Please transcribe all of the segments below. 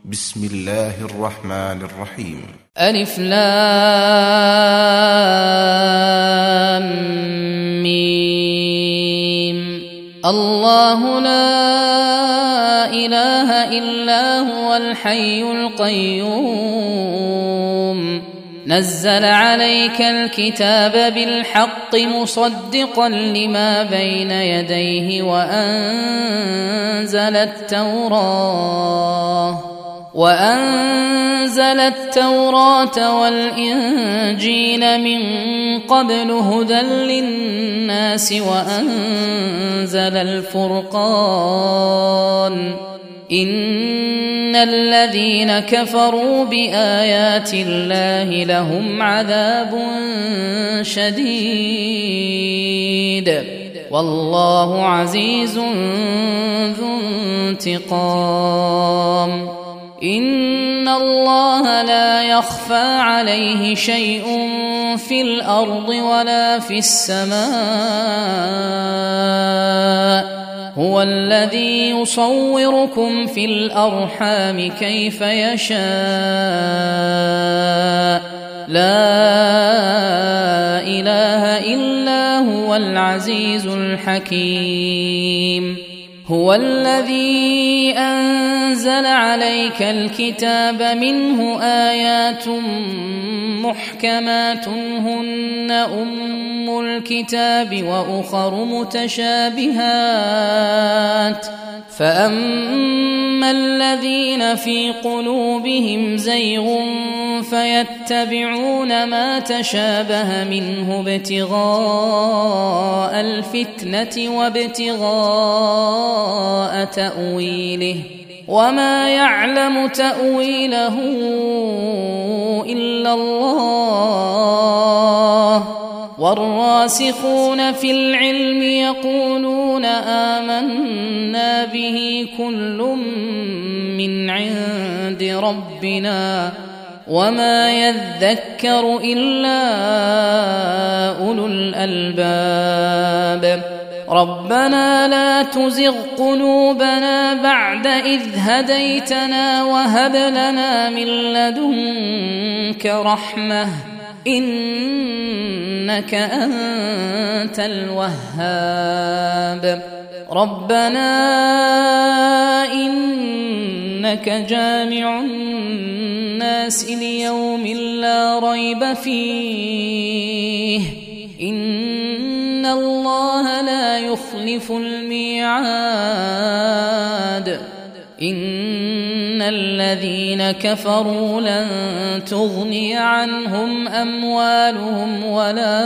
بسم الله الرحمن الرحيم. ألف لام ميم. الله لا إله إلا هو الحي القيوم نزل عليك الكتاب بالحق مصدقا لما بين يديه وأنزل التوراة والإنجيل من قبل هدى للناس وأنزل الفرقان إن الذين كفروا بآيات الله لهم عذاب شديد والله عزيز ذو انتقام. إن الله لا يخفى عليه شيء في الأرض ولا في السماء هو الذي يصوركم في الأرحام كيف يشاء لا إله إلا هو العزيز الحكيم. هو الذي أنزل عليك الكتاب منه آيات محكمات هن أم الكتاب وأخر متشابهات فأما الذين في قلوبهم زيغ فيتبعون ما تشابه منه ابتغاء الفتنة وابتغاء تأويله وما يعلم تأويله إلا الله والراسخون في العلم يقولون آمنا به كل من عند ربنا وما يذكر إلا أولو الألباب. ربنا لا تزغ قلوبنا بعد إذ هديتنا وهب لنا من لدنك رحمة إنك أنت الوهاب. ربنا إنك جامع الناس ليوم لا ريب فيه إن الله لا يخلف الميعاد. إن الذين كفروا لن تغني عنهم أموالهم ولا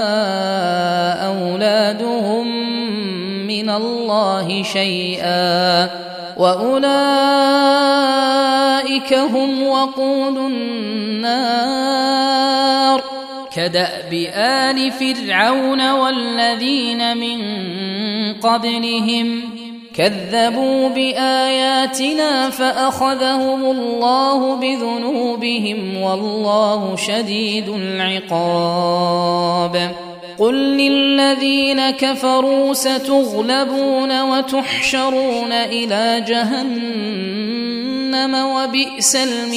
أولادهم من الله شيئا وأولئك هم وقود النار كدأب آل فرعون والذين من قبلهم كذبوا بآياتنا فأخذهم الله بذنوبهم والله شديد العقاب. قل للذين كفروا ستغلبون وتحشرون إلى جهنم وبئس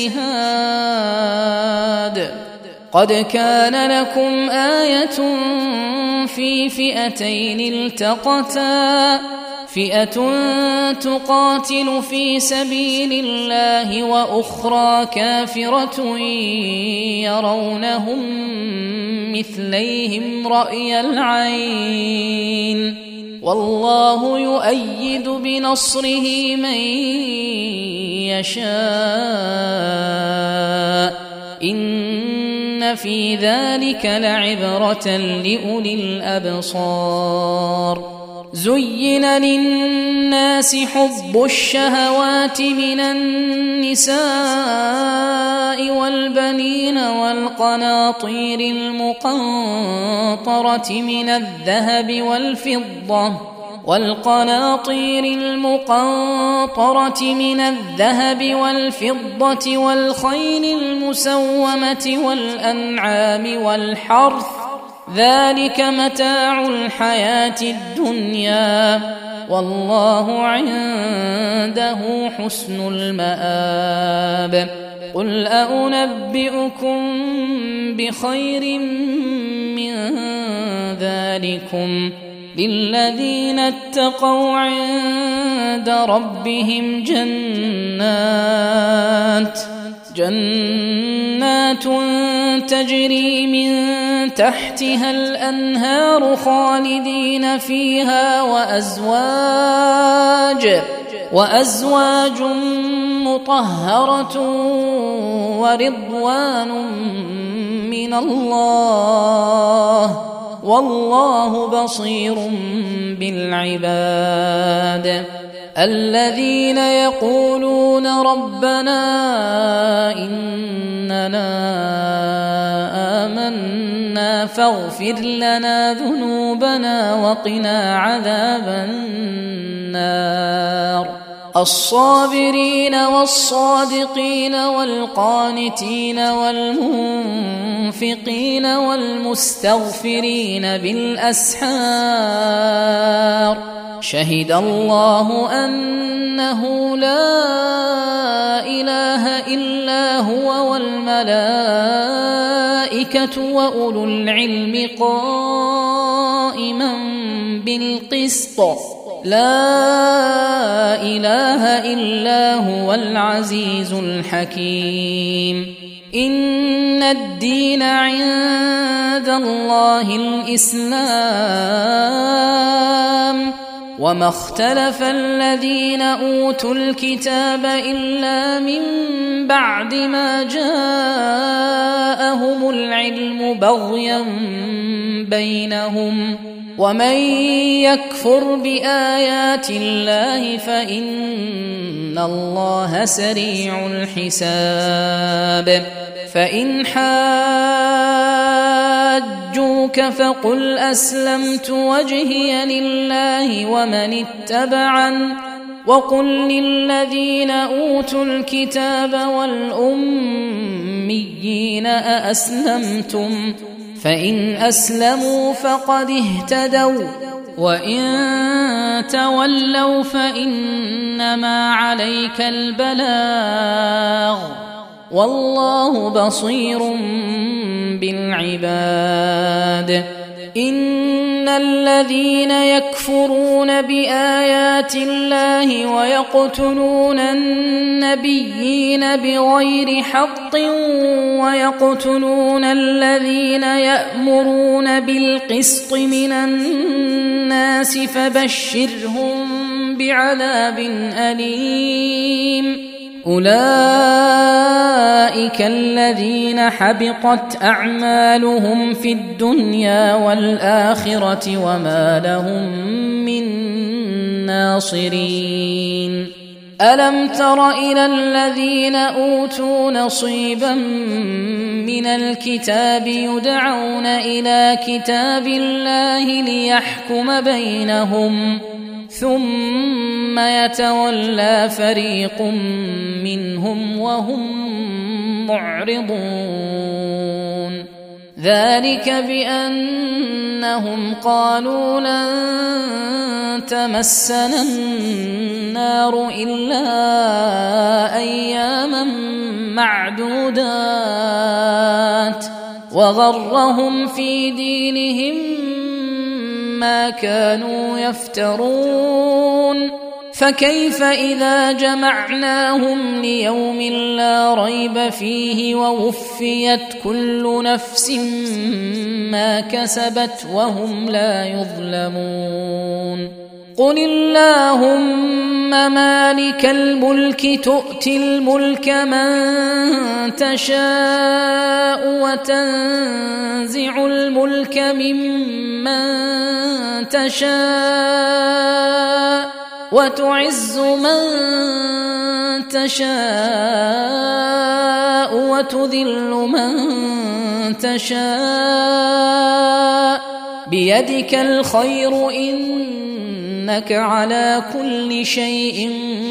المهاد. قد كان لكم آية في فئتين التقتا فئة تقاتل في سبيل الله وأخرى كافرة يرونهم مثليهم رأي العين والله يؤيد بنصره من يشاء إن في ذلك لعبرة لأولي الأبصار. زين للناس حب الشهوات من النساء والبنين والقناطير المقنطرة من الذهب والفضة والخيل المسومة والأنعام والحرث ذلك متاع الحياة الدنيا والله عنده حسن المآب. قل أنبئكم بخير من ذلكم للذين اتقوا عند ربهم جنات تجري من تحتها الأنهار خالدين فيها وأزواج مطهرة ورضوان من الله والله بصير بالعباد. الذين يقولون ربنا إننا آمنا فاغفر لنا ذنوبنا وقنا عذاب النار. الصابرين والصادقين والقانتين والمنفقين والمستغفرين بالأسحار. شهد الله أنه لا إله إلا هو والملائكة وأولو العلم قائما بالقسط. لا إله إلا هو العزيز الحكيم. إن الدين عند الله الإسلام وما اختلف الذين أوتوا الكتاب إلا من بعد ما جاءهم العلم بغيا بينهم ومن يكفر بآيات الله فإن الله سريع الحساب. فإن حاجوك فقل أسلمت وجهي لله ومن اتبعن وقل للذين أوتوا الكتاب والأميين أأسلمتم فإن أسلموا فقد اهتدوا وإن تولوا فإنما عليك البلاغ والله بصير بالعباد. إن الذين يكفرون بآيات الله ويقتلون النبيين بغير حق ويقتلون الذين يأمرون بالقسط من الناس فبشرهم بعذاب أليم. أولئك الذين حبطت أعمالهم في الدنيا والآخرة وما لهم من ناصرين. ألم تر إلى الذين أوتوا نصيبا من الكتاب يدعون إلى كتاب الله ليحكم بينهم ثم يتولى فريق منهم وهم معرضون. ذلك بأنهم قالوا لن تمسنا النار إلا أياما معدودات وغرهم في دينهم ما كانوا يفترون. فكيف إذا جمعناهم ليوم لا ريب فيه ووفيت كل نفس ما كسبت وهم لا يظلمون. قل اللهم مالك الملك تؤتي الملك من تشاء وتنزع الملك ممن تشاء وتعز من تشاء وتذل من تشاء بيدك الخير إنك على كل شيء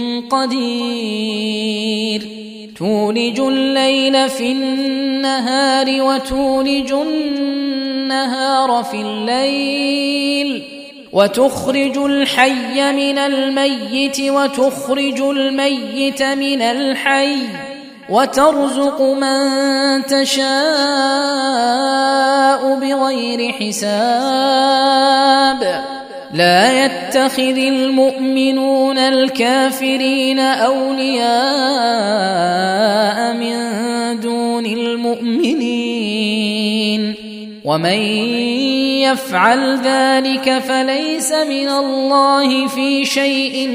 قدير. تولج الليل في النهار وتولج النهار في الليل وتخرج الحي من الميت وتخرج الميت من الحي وترزق من تشاء بغير حساب لا يتخذ المؤمنون الكافرين أولياء من دون المؤمنين ومن يفعل ذلك فليس من الله في شيء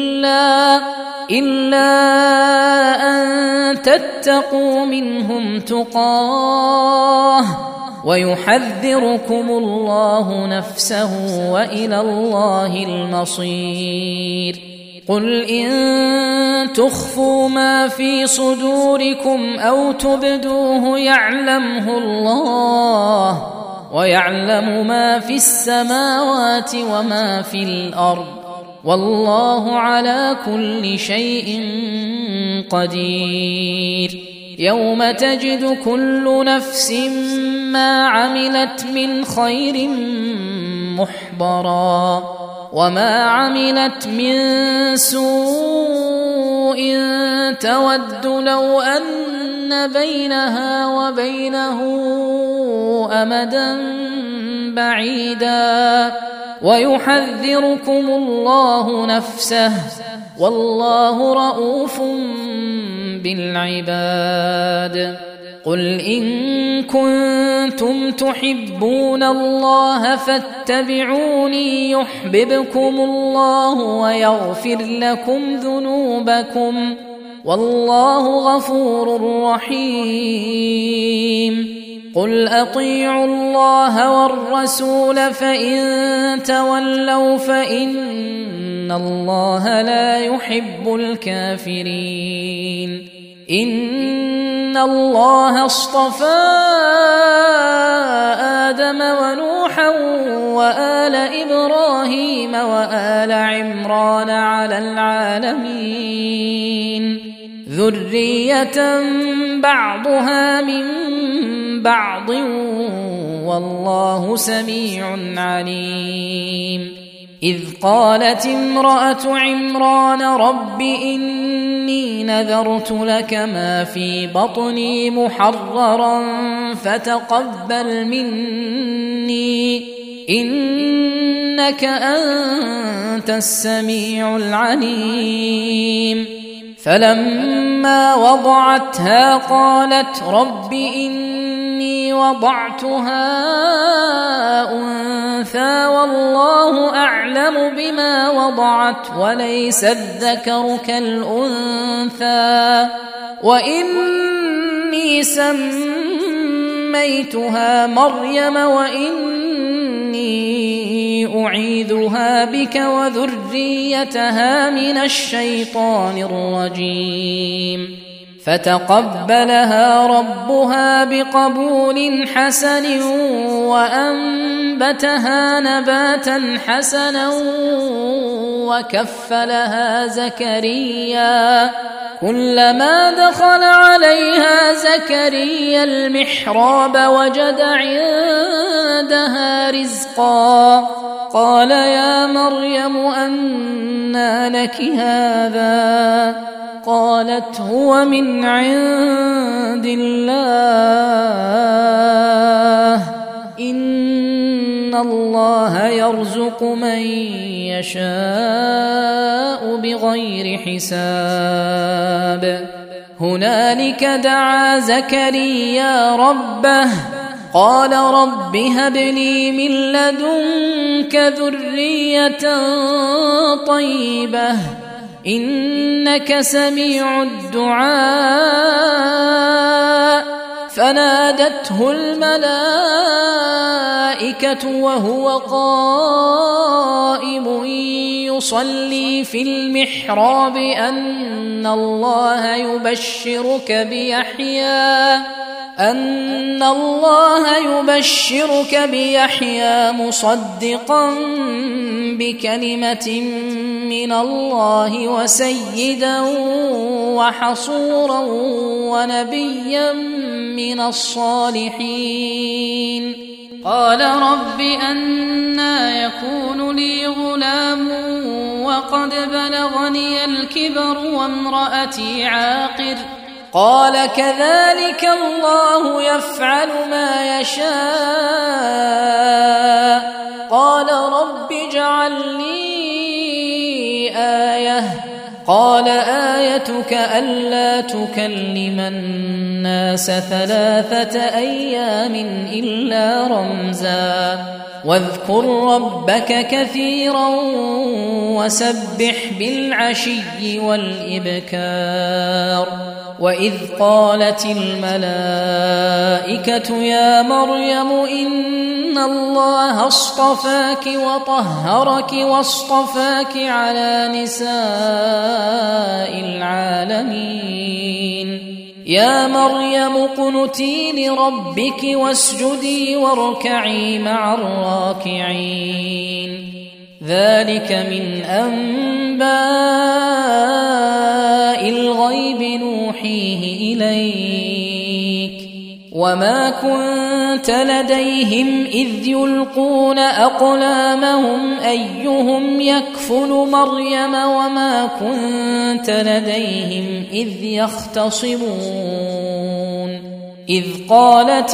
إلا أن تتقوا منهم تقاه ويحذركم الله نفسه وإلى الله المصير قل إن تخفوا ما في صدوركم أو تبدوه يعلمه الله ويعلم ما في السماوات وما في الأرض والله على كل شيء قدير يوم تجد كل نفس ما عملت من خير محضرا وما عملت من سوء تود لو أن بينها وبينه أمدا بعيدا ويحذركم الله نفسه والله رؤوف بالعباد قل إن كنتم تحبون الله فاتبعوني يحببكم الله ويغفر لكم ذنوبكم والله غفور رحيم قل أطيعوا الله والرسول فإن تولوا فإن الله لا يحب الكافرين إن الله اصطفى آدم ونوحا وآل إبراهيم وآل عمران على العالمين ذرية بعضها من بعض والله سميع عليم إذ قالت امرأة عمران رب إني نذرت لك ما في بطني محررا فتقبل مني إنك أنت السميع العليم فلما وضعتها قالت رب إني وضعتها أنثى والله أعلم بما وضعت وليس الذكر كالأنثى وإني سميتها مريم وإني أعيذها بك وذريتها من الشيطان الرجيم فتقبلها ربها بقبول حسن وأنبتها نباتا حسنا وكفلها زكريا كلما دخل عليها زكريا المحراب وجد عندها رزقا قال يا مريم أنى لك هذا قالت هو من عند الله إن الله يرزق من يشاء بغير حساب هنالك دعا زكريا ربه قال رب هب لي من لدنك ذرية طيبة إنك سميع الدعاء فنادته الملائكة وهو قائم يصلي في المحراب أن الله يبشرك بيحيى مصدقا بكلمة من الله وسيدا وحصورا ونبيا من الصالحين قال رب أنى يكون لي غلام وقد بلغني الكبر وامرأتي عاقر قال كذلك الله يفعل ما يشاء قال رب اجعل لي آية قال آيتك ألا تكلم الناس 3 أيام إلا رمزا واذكر ربك كثيرا وسبح بالعشي والإبكار وإذ قالت الملائكة يا مريم إن الله اصطفاك وطهرك واصطفاك على نساء العالمين يا مريم اقنتي لربك واسجدي واركعي مع الراكعين ذلك من أنباء الغيب نوحيه إليك وما كنت لديهم إذ يلقون أقلامهم أيهم يكفل مريم وما كنت لديهم إذ يختصمون إذ قالت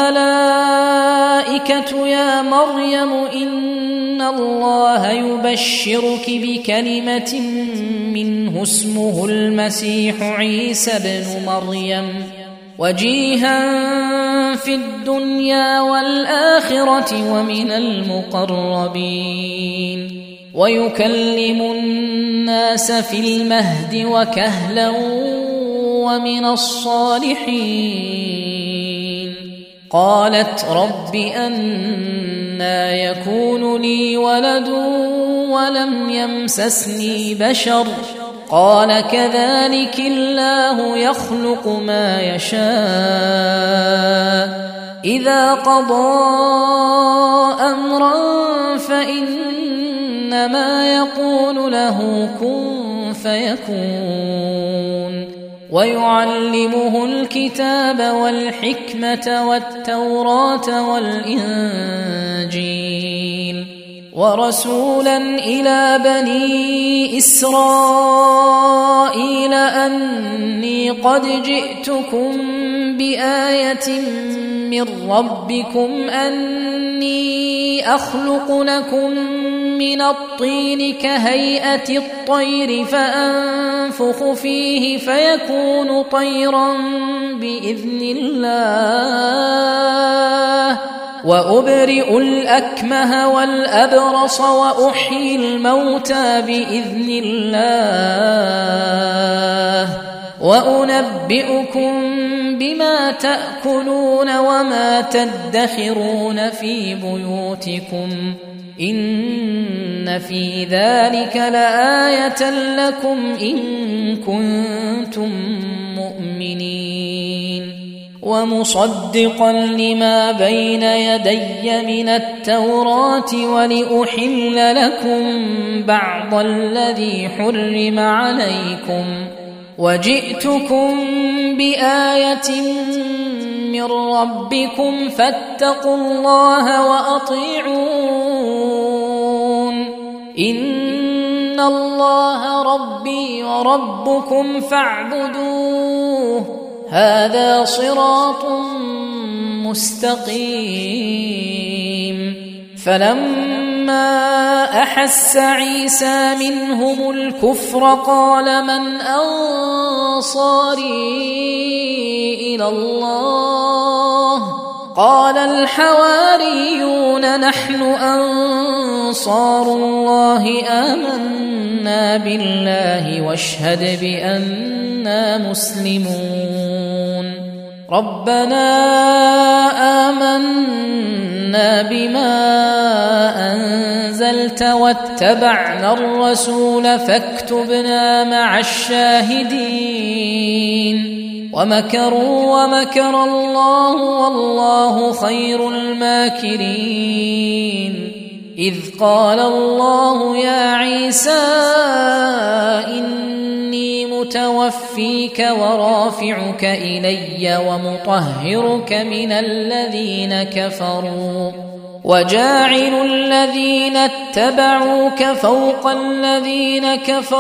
الملائكة يا مريم إن الله يبشرك بكلمة منه اسمه المسيح عيسى ابن مريم وجيها في الدنيا والآخرة ومن المقربين ويكلم الناس في المهد وكهلا ومن الصالحين قالت رب أنى يكون لي ولد ولم يمسسني بشر قال كذلك الله يخلق ما يشاء إذا قضى أمرا فإنما يقول له كن فيكون ويعلمه الكتاب والحكمة والتوراة والإنجيل ورسولا إلى بني إسرائيل أني قد جئتكم بآية من ربكم أني أخلق لكم من الطين كهيئة الطير فأنفخ فيه فيكون طيرا بإذن الله وأبرئ الأكمه والأبرص وأحيي الموتى بإذن الله وأنبئكم بما تأكلون وما تدخرون في بيوتكم إن في ذلك لآية لكم إن كنتم مؤمنين ومصدقا لما بين يدي من التوراة ولأحل لكم بعض الذي حرم عليكم وجئتكم بآية من ربكم فاتقوا الله وأطيعون إن الله ربي وربكم فاعبدوه هذا صراط مستقيم فلما أحس عيسى منهم الكفر قال من أنصاري إلى الله قال الحواريون نحن أنصار الله آمنا بالله واشهد بأننا مسلمون ربنا آمنا بما أنزلت واتبعنا الرسول فاكتبنا مع الشاهدين ومكروا ومكر الله والله خير الماكرين إذ قال الله يا عيسى إني متوفيك ورافعك إلي ومطهرك من الذين كفروا وجاعل الذين اتبعوك فوق الذين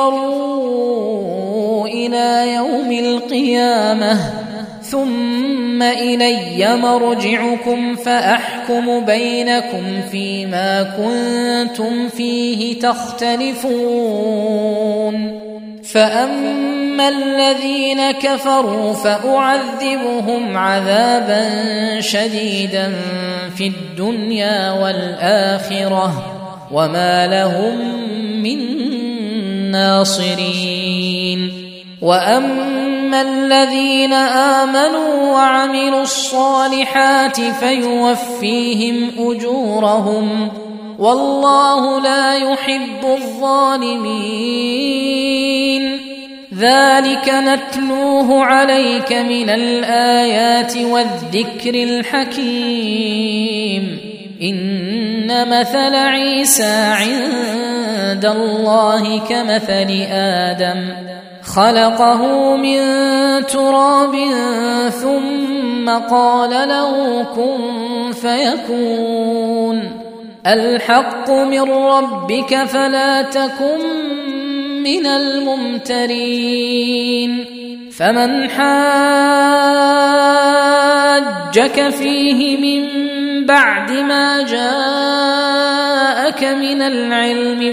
كفروا إلى يوم القيامة ثم إلي مرجعكم فأحكم بينكم فيما كنتم فيه تختلفون فأما الذين كفروا فأعذبهم عذابا شديدا في الدنيا والآخرة وما لهم من ناصرين وأما الذين آمنوا وعملوا الصالحات فيوفيهم أجورهم والله لا يحب الظالمين ذلك نتلوه عليك من الآيات والذكر الحكيم إن مثل عيسى عند الله كمثل آدم خلقه من تراب ثم قال له كن فيكون الحق من ربك فلا تكن من الممترين فمن حاجك فيه من بعد ما جاءك من العلم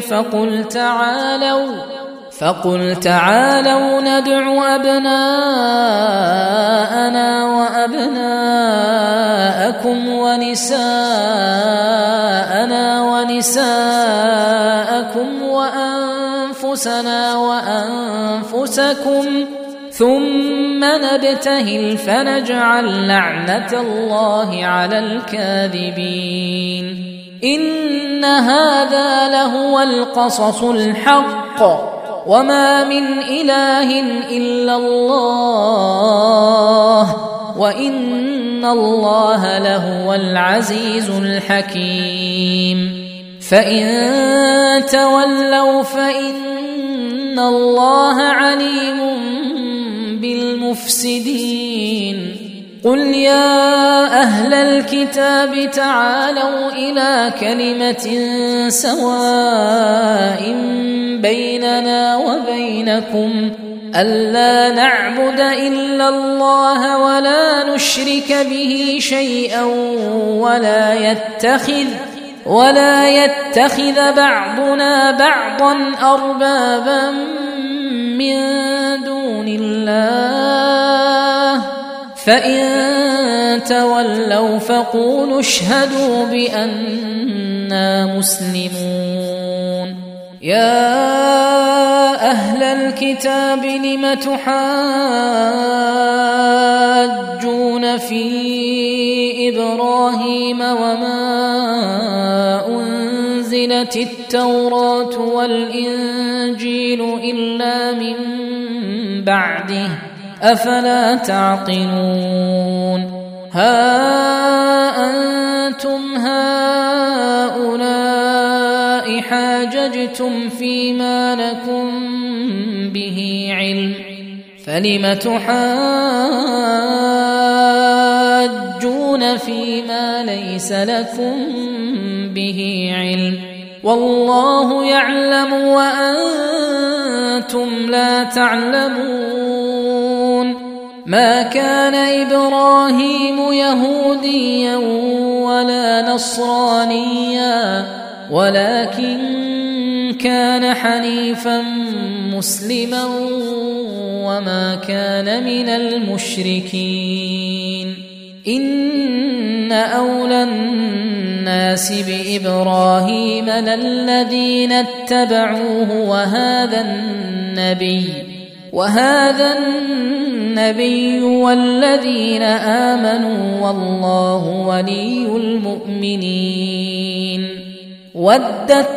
فقل تعالوا ندع أبناءنا وأبناءكم ونساءنا ونساءكم وأنفسنا وأنفسكم ثم نبتهل فنجعل لعنة الله على الكاذبين إن هذا لهو القصص الحق وما من إله إلا الله وإن الله لهو العزيز الحكيم فإن تولوا فإن الله عليم بالمفسدين قل يا أهل الكتاب تعالوا إلى كلمة سواء بيننا وبينكم ألا نعبد إلا الله ولا نشرك به شيئا ولا يتخذ بعضنا بعضا أربابا من دون الله فإن تولوا فقولوا اشهدوا بأننا مسلمون يا أهل الكتاب لم تحاجون في إبراهيم وما أنزلت التوراة والإنجيل إلا من بعده أفلا تعقلون ها أنتم هؤلاء حاججتم فيما لكم به علم فلم تحاجون فيما ليس لكم به علم والله يعلم وأنتم لا تعلمون ما كان إبراهيم يهوديا ولا نصرانيا ولكن كان حنيفا مسلما وما كان من المشركين إن أولى الناس بإبراهيم للذين اتبعوه وهذا النبي والذين آمنوا والله ولي المؤمنين ودت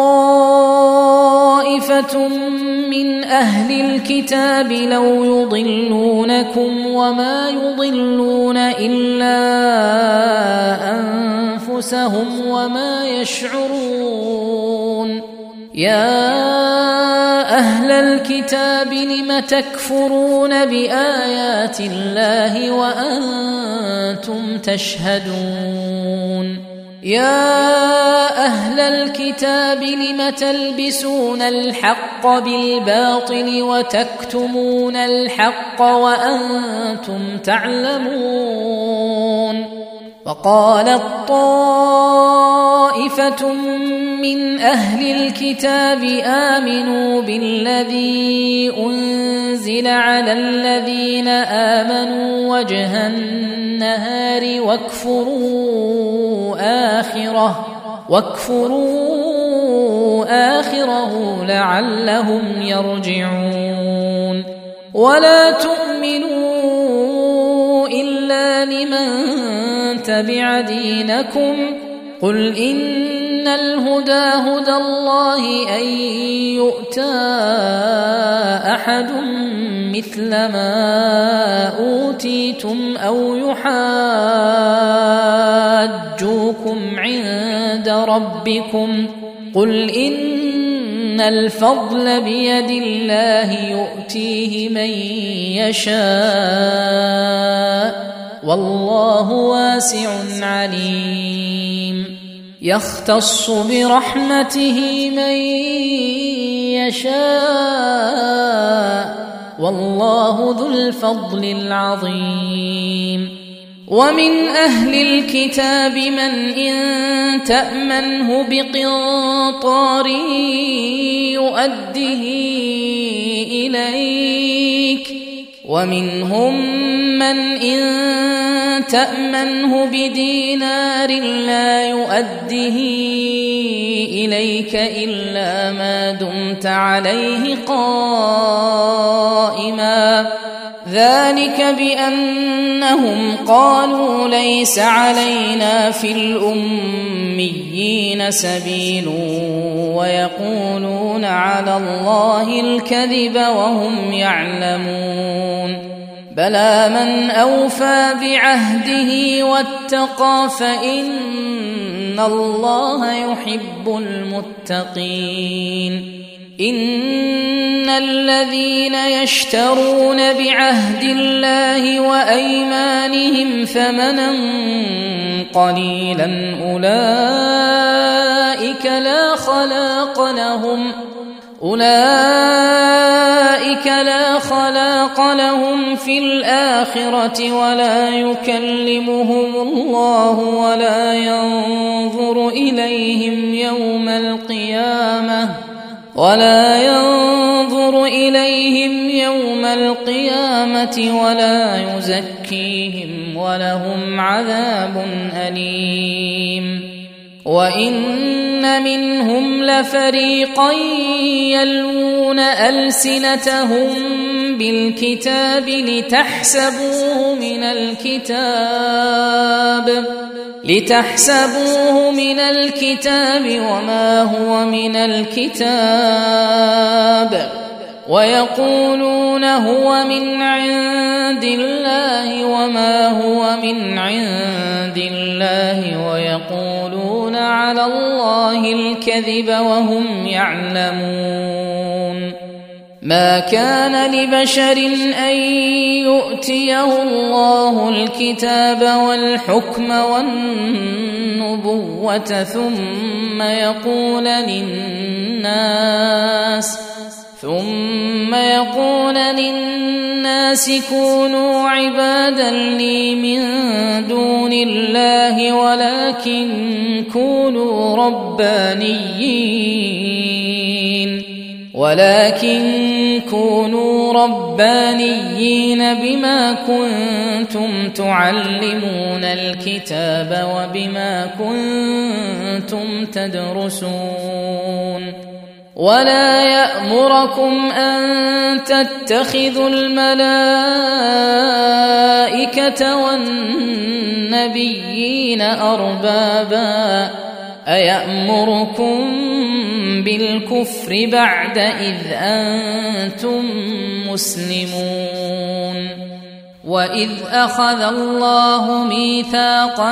طائفة من أهل الكتاب لو يضلونكم وما يضلون إلا أنفسهم وما يشعرون يا أهل الكتاب لم تكفرون بآيات الله وأنتم تشهدون يا أهل الكتاب لم تلبسون الحق بالباطل وتكتمون الحق وأنتم تعلمون وقالت طائفة من أهل الكتاب آمنوا بالذي أنزل على الذين آمنوا وجه النهار واكفروا آخره لعلهم يرجعون ولا تؤمنوا إلا لمن تبع دينكم قل إن الهدى هدى الله أن يؤتى أحد مثل ما أوتيتم أو يحاجوكم عند ربكم قل إن الفضل بيد الله يؤتيه من يشاء والله واسع عليم يختص برحمته من يشاء والله ذو الفضل العظيم ومن أهل الكتاب من إن تأمنه بقنطار يؤده إليك ومنهم من إن تأمنه بدينار لا يؤده إليك إلا ما دمت عليه قائما ذلك بأنهم قالوا ليس علينا في الأميين سبيل ويقولون على الله الكذب وهم يعلمون بلى من أوفى بعهده واتقى فإن الله يحب المتقين إن الذين يشترون بعهد الله وأيمانهم ثمنا قليلا أولئك لا خلاق لهم في الآخرة ولا يكلمهم الله ولا ينظر إليهم يوم القيامة ولا يزكيهم ولهم عذاب أليم وإن منهم لفريقا يلوون ألسنتهم بالكتاب لتحسبوه من الكتاب وما هو من الكتاب ويقولون هو من عند الله وما هو من عند الله ويقولون على الله الكذب وهم يعلمون ما كان لبشر أن يؤتيه الله الكتاب والحكم والنبوة ثم يقول للناس كونوا عبادا لي من دون الله ولكن كونوا ربانيين بما كنتم تعلمون الكتاب وبما كنتم تدرسون ولا يأمركم أن تتخذوا الملائكة والنبيين أربابا أيأمركم بالكفر بعد إذ أنتم مسلمون وإذ أخذ الله ميثاق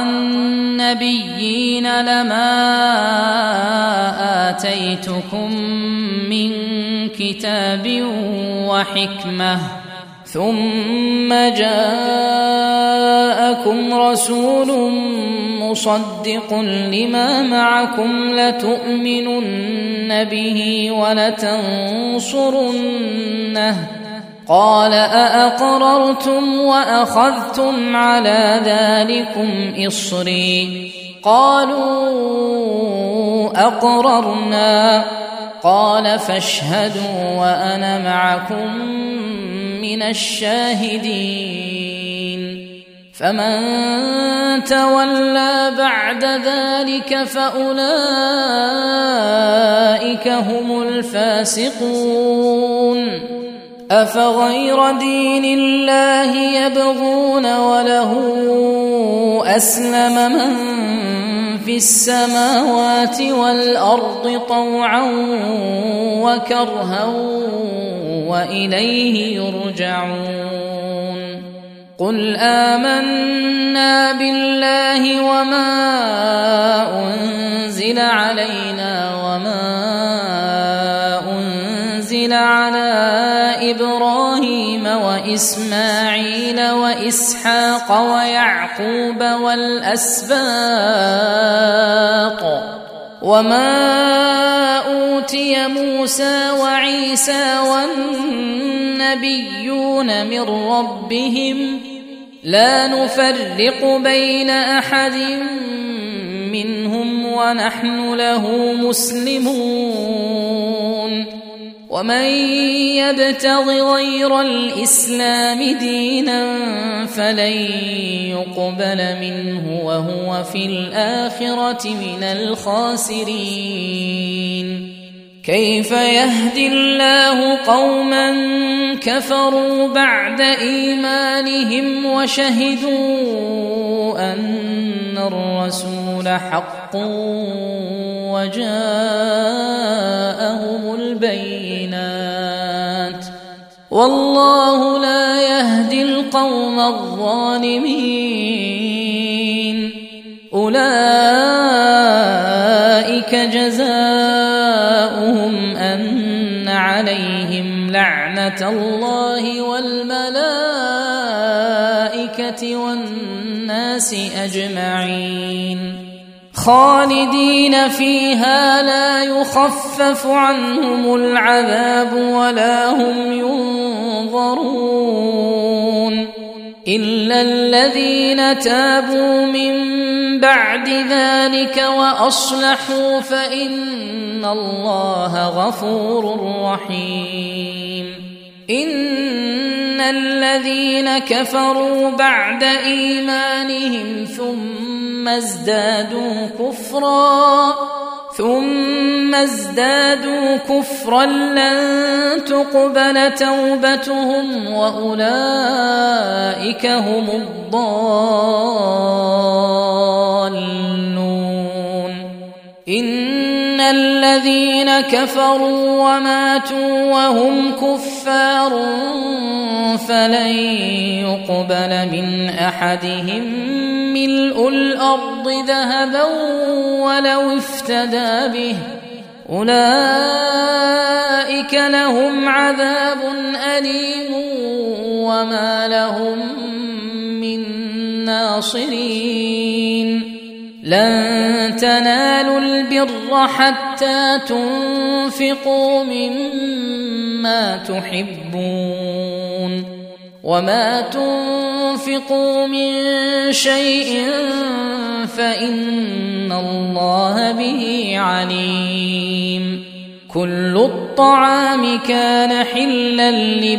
النبيين لما آتيتكم من كتاب وحكمة ثم جاءكم رسول مصدق لما معكم لتؤمنن به ولتنصرنه قال أأقررتم وأخذتم على ذلكم إصري قالوا أقررنا قال فاشهدوا وأنا معكم من الشاهدين فمن تولى بعد ذلك فأولئك هم الفاسقون أفغير دين الله يبغون وله أسلم من في السماوات والأرض طوعا وكرها وإليه يرجعون قل آمنا بالله وما أنزل علينا وما أنزل على إبراهيم وإسماعيل وإسحاق ويعقوب والأسباط وما أوتي موسى وعيسى والنبيون من ربهم لا نفرق بين أحد منهم ونحن له مسلمون ومن يبتغ غير الإسلام دينا فلن يقبل منه وهو في الآخرة من الخاسرين كيف يهدي الله قوما كفروا بعد إيمانهم وشهدوا أن الرسول حق وجاءهم البينات والله لا يهدي القوم الظالمين أولئك جزاؤهم أن عليهم لعنة الله والملائكة والناس أجمعين خالدين فيها لا يخفف عنهم العذاب ولا هم ينظرون إلا الذين تابوا من بعد ذلك وأصلحوا فإن الله غفور رحيم إن الذين كفروا بعد إيمانهم ثم ازدادوا كفرا لن تقبل توبتهم وأولئك هم الضالون إن الذين كفروا وماتوا وهم كفار فلن يقبل من أحدهم ملء الأرض ذهبا ولو افتدى به أولئك لهم عذاب أليم وما لهم من ناصرين لن تنالوا البر حتى تنفقوا مما تحبون وما تنفقوا من شيء فإن الله به عليم كل الطعام كان حلا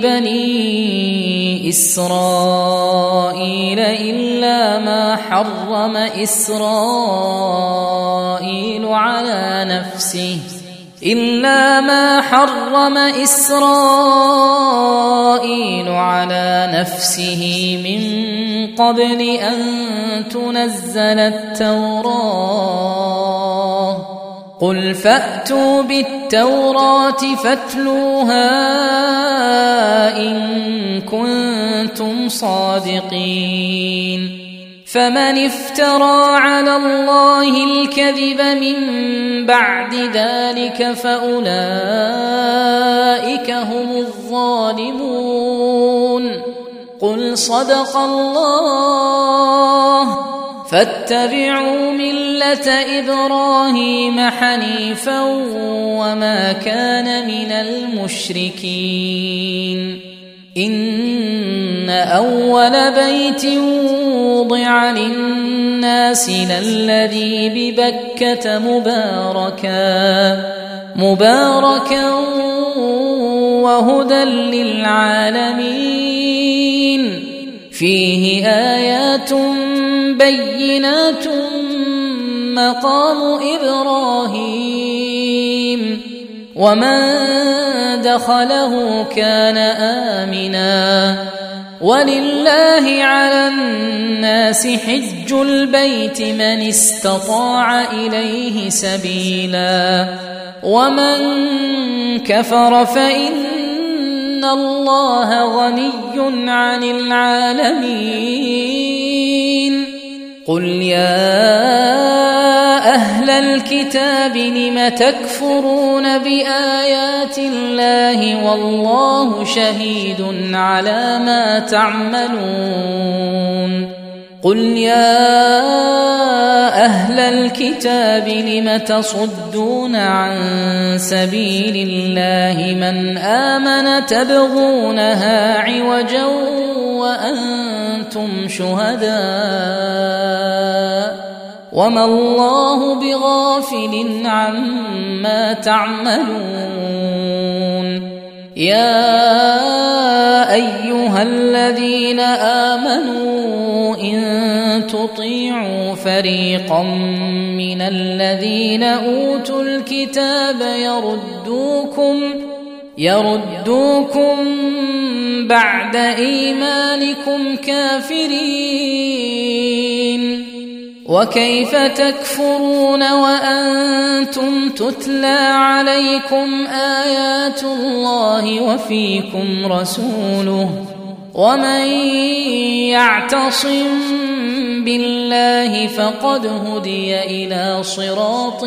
لبني إسرائيل إلا ما حرم إسرائيل على نفسه من قبل أن تنزل التوراة قل فأتوا بالتوراة فاتلوها إن كنتم صادقين فمن افترى على الله الكذب من بعد ذلك فأولئك هم الظالمون. قل صدق الله، فاتبعوا ملة إبراهيم حنيفا وما كان من المشركين. إن أول بيت وضع للناس للذي ببكة مباركا وهدى للعالمين. فيه آيات بينات مقام إبراهيم، ومن دخله كان آمنا. ولله على الناس حج البيت من استطاع إليه سبيلا، ومن كفر فإن الله غني عن العالمين. قل يا أهل الكتاب لم تكفرون بآيات الله والله شهيد على ما تعملون. قل يا أهل الكتاب لم تصدون عن سبيل الله من آمن تبغونها عوجا وأنتم شهداء وما الله بغافل عما تعملون. يا أيها الذين آمنوا إن تطيعوا فريقا من الذين أوتوا الكتاب يردوكم بعد إيمانكم كافرين. وكيف تكفرون وأنتم تتلى عليكم آيات الله وفيكم رسوله؟ ومن يعتصم بالله فقد هدي إلى صراط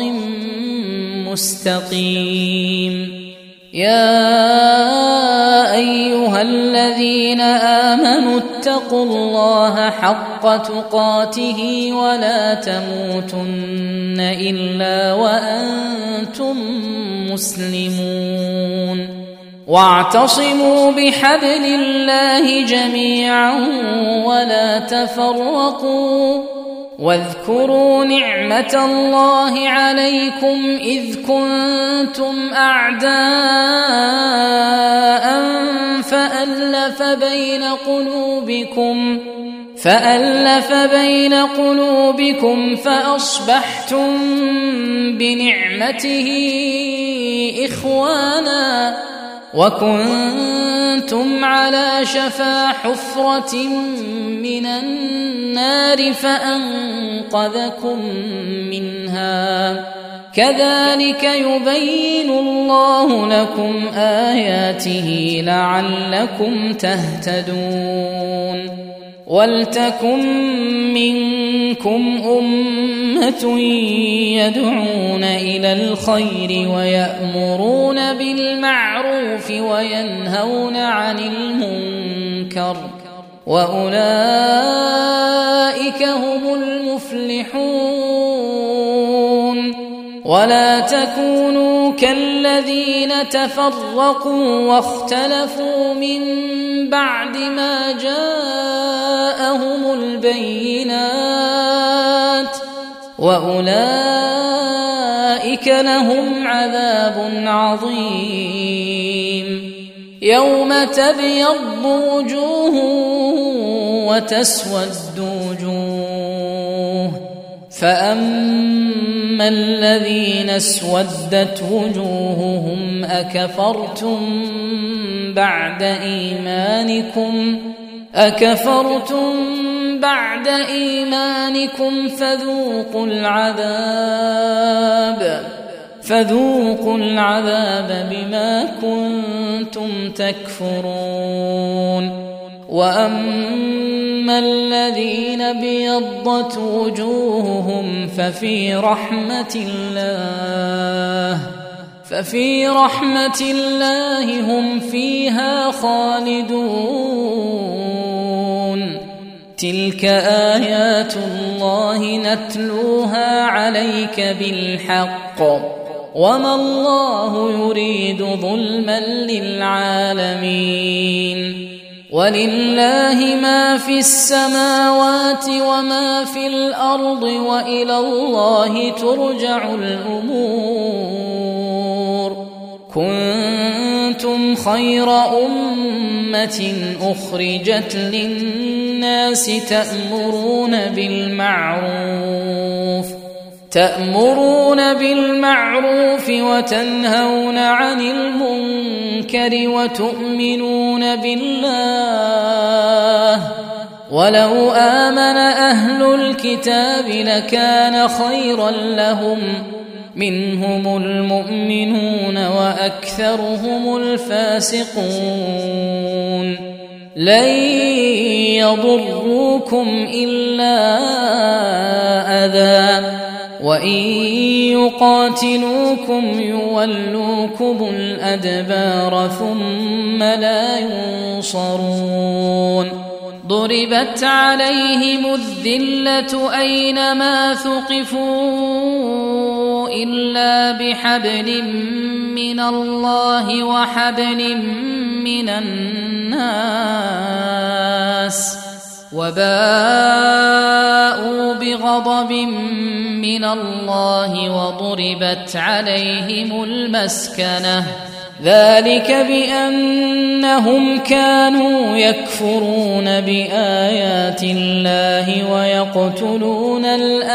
مستقيم. يا أيها الذين آمنوا اتقوا الله حق تقاته ولا تموتن إلا وأنتم مسلمون. واعتصموا بحبل الله جميعا ولا تفرقوا. واذكروا نعمة الله عليكم إذ كنتم أعداء فألف بين قلوبكم فأصبحتم بنعمته إخوانا وكنتم على شفا حفرة من النار فأنقذكم منها. كذلك يبين الله لكم آياته لعلكم تهتدون. ولتكن منكم أمة يدعون إلى الخير ويأمرون بالمعروف وينهون عن المنكر وأولئك هم المفلحون. ولا تكونوا كالذين تفرقوا واختلفوا من بعد ما جاءهم البينات وأولئك لهم عذاب عظيم. يوم تبيض وجوه وتسود وجوه، فأما الذين اسودت وجوههم أكفرتم بعد إيمانكم فذوقوا العذاب بما كنتم تكفرون. وأما الذين ابيضت وجوههم ففي رحمة الله هم فيها خالدون. تلك آيات الله نتلوها عليك بالحق وما الله يريد ظلما للعالمين. ولله ما في السماوات وما في الأرض وإلى الله ترجع الأمور. كنتم خير أمة أخرجت للناس تأمرون بالمعروف وتنهون عن المنكر وتؤمنون بالله. ولو آمن أهل الكتاب لكان خيرا لهم منهم المؤمنون وأكثرهم الفاسقون. لن يضروكم إلا أذى وإن يقاتلوكم يولوكم الأدبار ثم لا ينصرون. ضربت عليهم الذلة أينما ثقفوا إلا بحبل من الله وحبل من الناس وباءوا بغضب من الله وضربت عليهم المسكنة. ذلك بأنهم كانوا يكفرون بآيات الله ويقتلون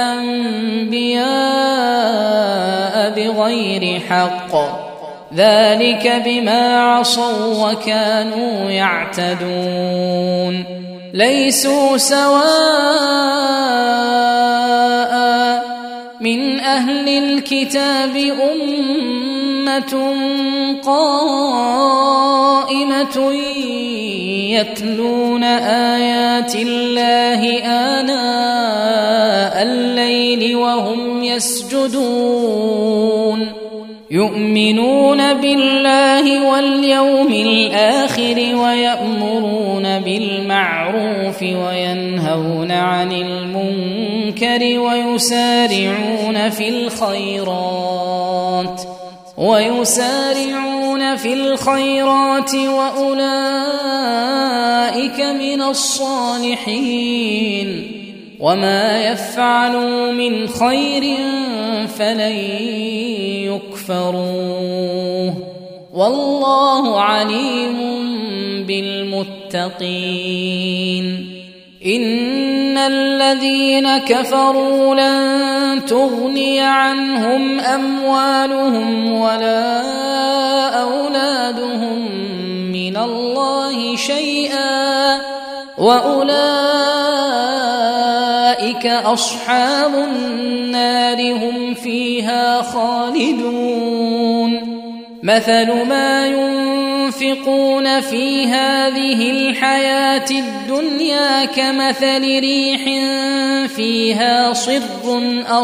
الأنبياء بغير حق. ذلك بما عصوا وكانوا يعتدون. ليسوا سواء من أهل الكتاب أمة قائمة يتلون آيات الله آناء الليل وهم يسجدون يؤمنون بالله واليوم الآخر ويأمرون بالمعروف وينهون عن المنكر ويسارعون في الخيرات وأولئك من الصالحين. وما يفعلوا من خير فلن يكفروه والله عليم بالمتقين. إن الذين كفروا لن تغني عنهم أموالهم ولا أولادهم من الله شيئا وأولئك أصحاب النار هم فيها خالدون. مثل ما ينفقون في هذه الحياة الدنيا كمثل ريح فيها صر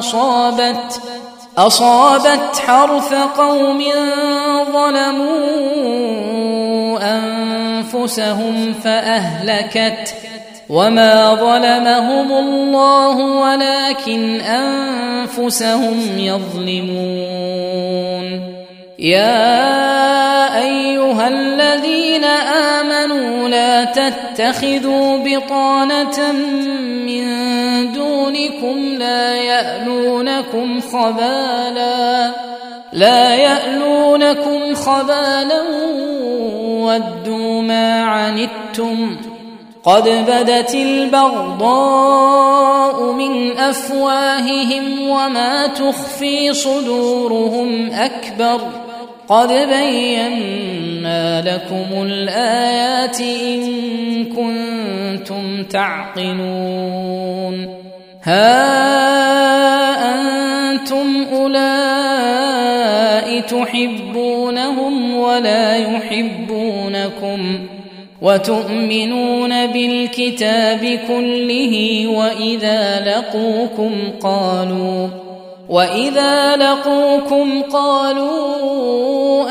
أصابت حرث قوم ظلموا أنفسهم فأهلكت وما ظلمهم الله ولكن أنفسهم يظلمون. يا أيها الذين آمنوا لا تتخذوا بطانة من دونكم لا يألونكم خبالا ودوا ما عنتم قد بدت البغضاء من أفواههم وما تخفي صدورهم أكبر قد بينا لكم الآيات إن كنتم تعقلون. ها أنتم أولئك تحبونهم وتؤمنون بالكتاب كله وإذا لقوكم قالوا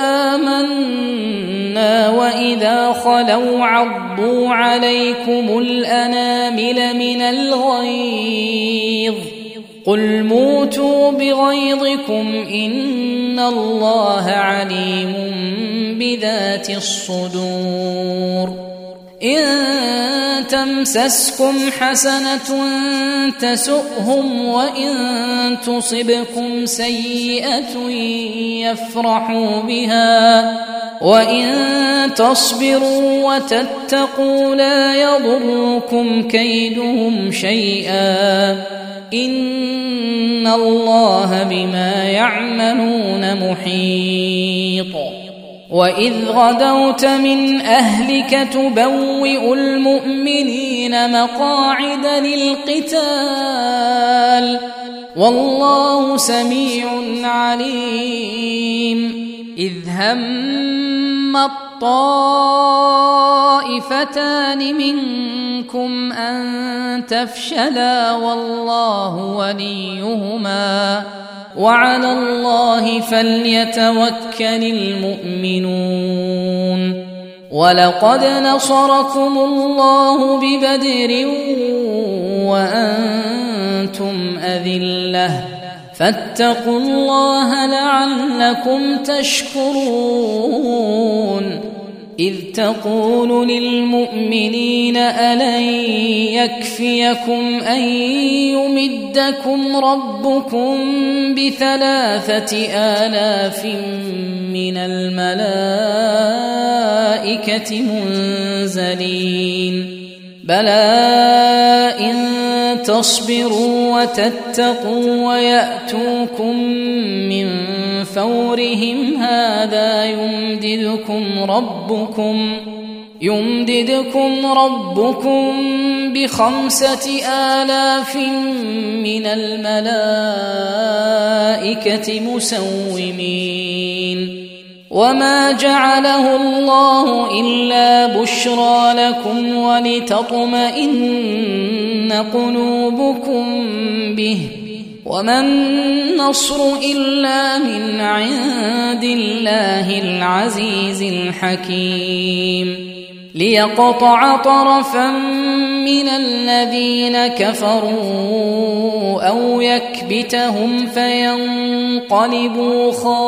آمنا وإذا خلوا عضوا عليكم الأنامل من الغيظ قل موتوا بغيظكم إن الله عليم بذات الصدور. إن تمسسكم حسنة تسؤهم وإن تصبكم سيئة يفرحوا بها وإن تصبروا وتتقوا لا يضركم كيدهم شيئا إن الله بما يعملون محيط. وإذ غدوت من أهلك تبوئ المؤمنين مقاعد للقتال والله سميع عليم. إذ هم الطائفتان منكم أن تفشلا والله وليهما وعلى الله فليتوكل المؤمنون. ولقد نصركم الله ببدر وأنتم أذلة فاتقوا الله لعلكم تشكرون. إذ تقول للمؤمنين ألن يكفيكم أن يمدكم ربكم ب3,000 من الملائكة منزلين بلى إن تصبروا وتتقوا ويأتوكم من فورهم هذا يمددكم ربكم ب5,000 من الملائكة مسومين. وما جعله الله إلا بشرى لكم ولتطمئن قلوبكم به وما النصر إلا من عند الله العزيز الحكيم. ليقطع طرفا من الذين كفروا أو يكبتهم فينقلبوا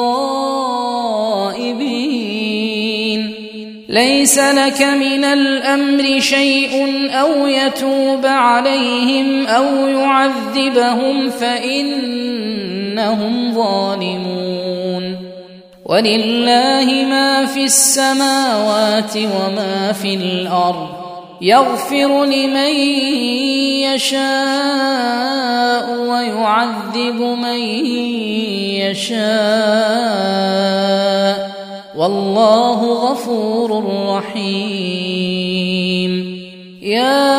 خائبين. ليس لك من الأمر شيء أو يتوب عليهم أو يعذبهم فإنهم ظالمون. ولله ما في السماوات وما في الأرض يغفر لمن يشاء ويعذب من يشاء والله غفور رحيم. يا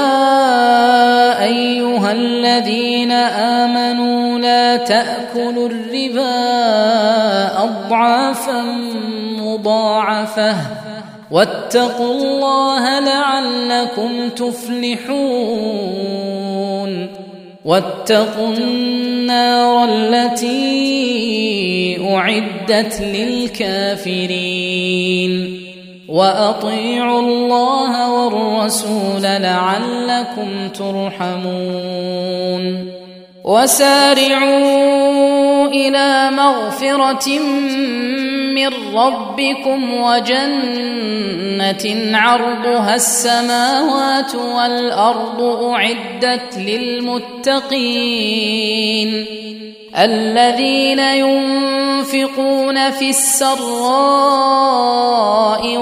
أيها الذين آمنوا لا تأكلوا الربا أضعافا مضاعفة واتقوا الله لعلكم تفلحون. واتقوا النار التي أعدت للكافرين وأطيعوا الله والرسول لعلكم ترحمون. وسارعوا إلى مغفرة من ربكم وجنة عرضها السماوات والأرض أعدت للمتقين الذين ينفقون في السراء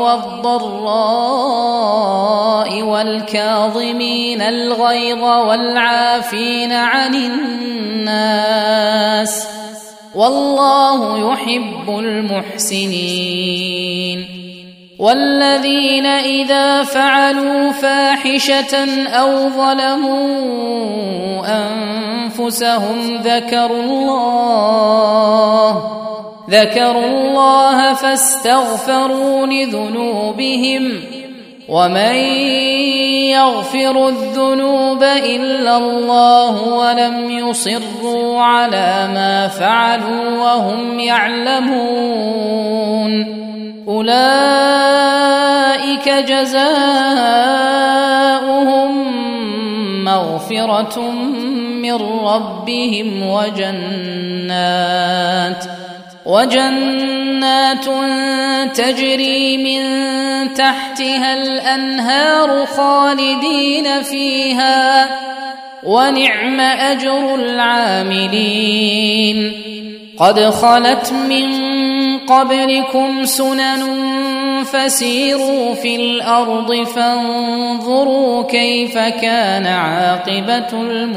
والضراء والكاظمين الغيظ والعافين عن الناس والله يحب المحسنين. والذين إذا فعلوا فاحشة أو ظلموا أنفسهم ذكروا الله فاستغفروا لذنوبهم ومن يغفر الذنوب إلا الله ولم يصروا على ما فعلوا وهم يعلمون أولئك جزاؤهم مغفرة من ربهم وجنات تجري من تحتها الأنهار خالدين فيها ونعم أجر العاملين قد خلت من قبلكم سنن فسيروا في الأرض فانظروا كيف كان عاقبة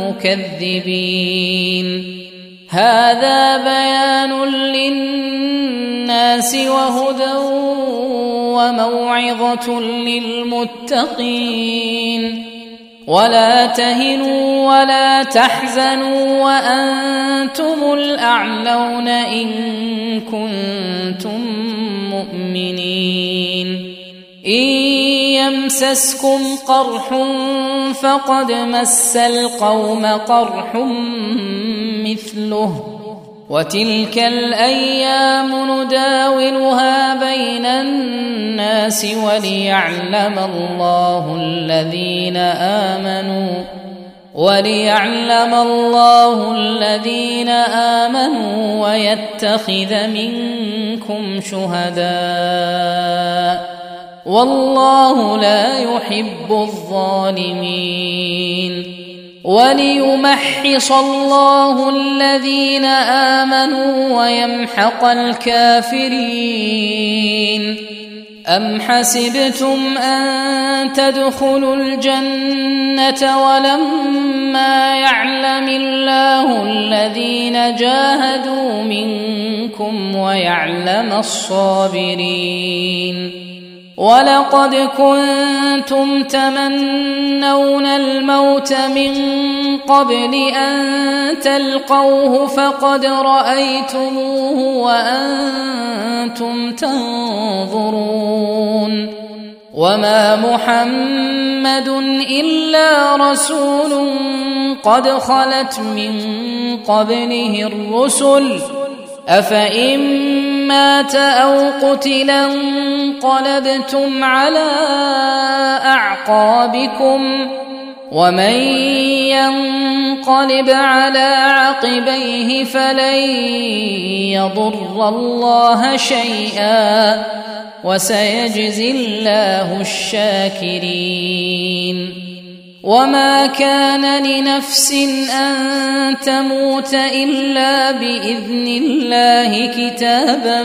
المكذبين هذا بيان للناس وهدى وموعظة للمتقين ولا تهنوا ولا تحزنوا وأنتم الأعلون إن كنتم مؤمنين إن يمسسكم قرح فقد مس القوم قرح مثله وتلك الأيام نداولها بين الناس وليعلم الله الذين آمنوا ويتخذ منكم شهداء والله لا يحب الظالمين وليمحص الله الذين آمنوا ويمحق الكافرين أم حسبتم أن تدخلوا الجنة ولما يعلم الله الذين جاهدوا منكم ويعلم الصابرين ولقد كنتم تمنون الموت من قبل أن تلقوه فقد رأيتموه وأنتم تنظرون وما محمد إلا رسول قد خلت من قبله الرسل أفإن مات أو قتلا انقلبتم على أعقابكم ومن ينقلب على عقبيه فلن يضر الله شيئا وسيجزي الله الشاكرين وما كان لنفس أن تموت إلا بإذن الله كتابا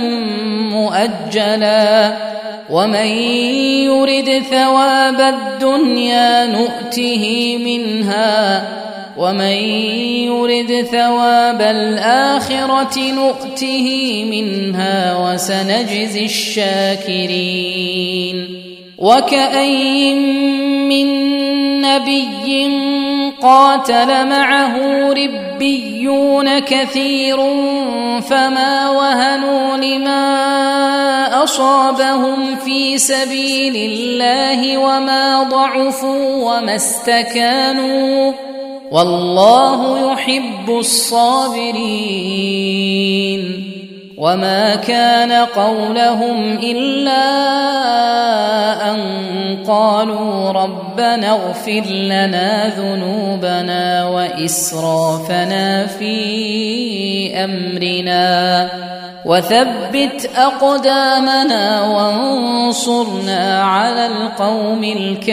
مؤجلا ومن يرد ثواب الدنيا نؤته منها ومن يرد ثواب الآخرة نؤته منها وسنجزي الشاكرين وكأين من نبي قاتل معه ربيون كثير فما وهنوا لما أصابهم في سبيل الله وما ضعفوا وما استكانوا والله يحب الصابرين وما كان قولهم إلا أن قالوا ربنا اغفر لنا ذنوبنا وإسرافنا في أمرنا وثبت أقدامنا وانصرنا على القوم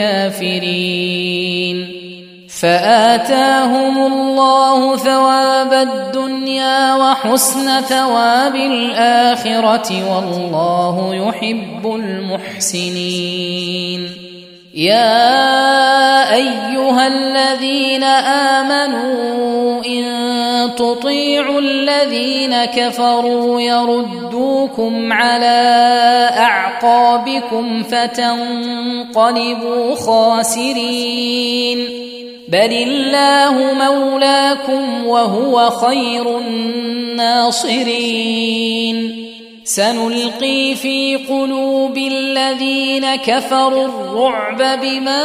الكافرين فآتاهم الله ثواب الدنيا وحسن ثواب الآخرة والله يحب المحسنين يا أيها الذين آمنوا إن تطيعوا الذين كفروا يردوكم على أعقابكم فتنقلبوا خاسرين بل الله مولاكم وهو خير الناصرين سنلقي في قلوب الذين كفروا الرعب بما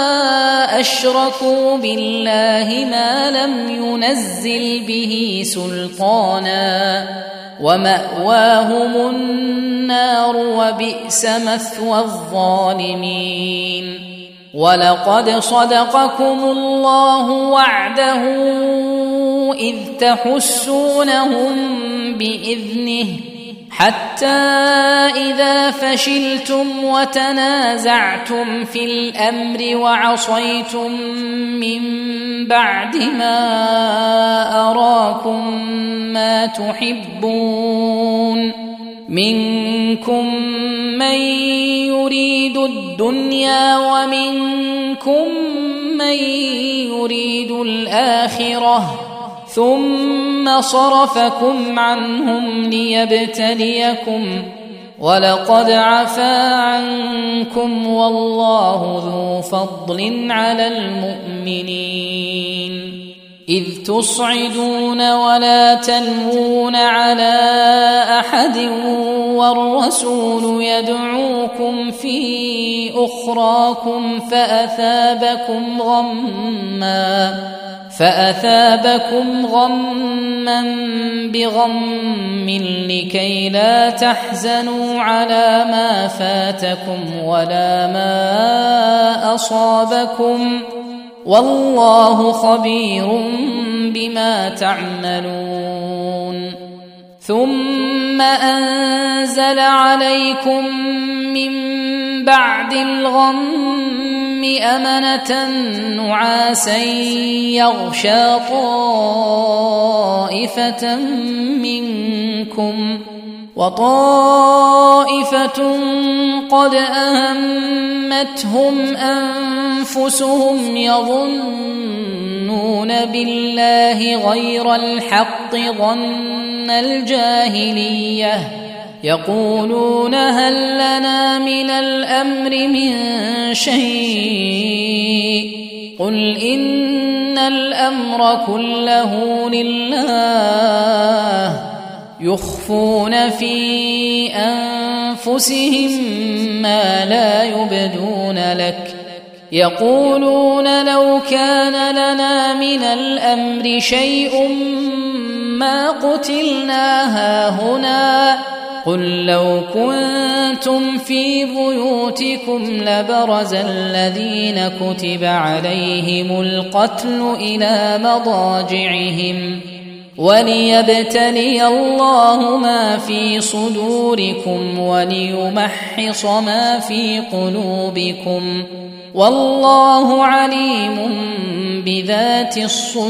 أشركوا بالله ما لم ينزل به سلطانا ومأواهم النار وبئس مثوى الظالمين. ولقد صدقكم الله وعده إذ تحسونهم بإذنه حتى إذا فشلتم وتنازعتم في الأمر وعصيتم من بعد ما أراكم ما تحبون منكم من يريد الدنيا ومنكم من يريد الآخرة ثم صرفكم عنهم ليبتليكم ولقد عفا عنكم والله ذو فضل على المؤمنين. إذ تصعدون ولا تلوون على أحد والرسول يدعوكم في أخراكم فأثابكم غما بغم لكي لا تحزنوا على ما فاتكم ولا ما أصابكم والله خبير بما تعملون. ثم أنزل عليكم من بعد الغم أمنة نعاسا يغشى طائفة منكم وطائفة قد أهمتهم أنفسهم يظنون بالله غير الحق ظن الجاهلية يقولون هل لنا من الأمر من شيء قل إن الأمر كله لله يخفون في أنفسهم ما لا يبدون لك يقولون لو كان لنا من الأمر شيء ما قتلنا هاهنا قل لو كنتم في بيوتكم لبرز الذين كتب عليهم القتل إلى مضاجعهم وليبتلي الله ما في صدوركم وليمحص ما في قلوبكم والله عليم بذات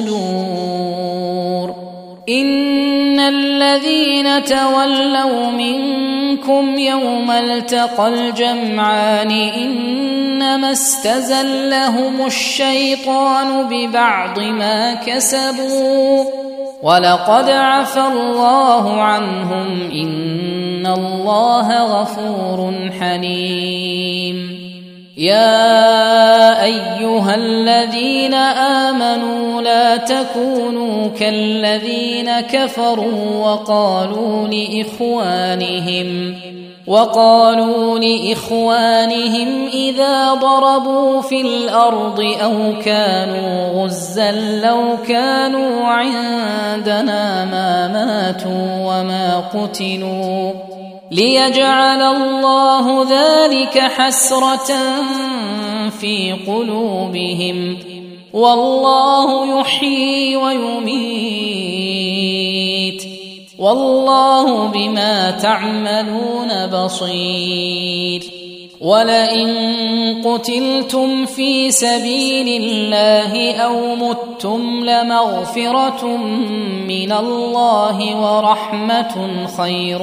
الصدور. إن الذين تولوا منكم يوم التقى الجمعان إنما استزلهم الشيطان ببعض ما كسبوا ولقد عفى الله عنهم إن الله غفور حليم. يا أيها الذين آمنوا لا تكونوا كالذين كفروا وقالوا لإخوانهم إذا ضربوا في الأرض أو كانوا غزا لو كانوا عندنا ما ماتوا وما قتلوا ليجعل الله ذلك حسرة في قلوبهم والله يحيي ويميت والله بما تعملون بصير. ولئن قتلتم في سبيل الله أو متم لمغفرة من الله ورحمة خير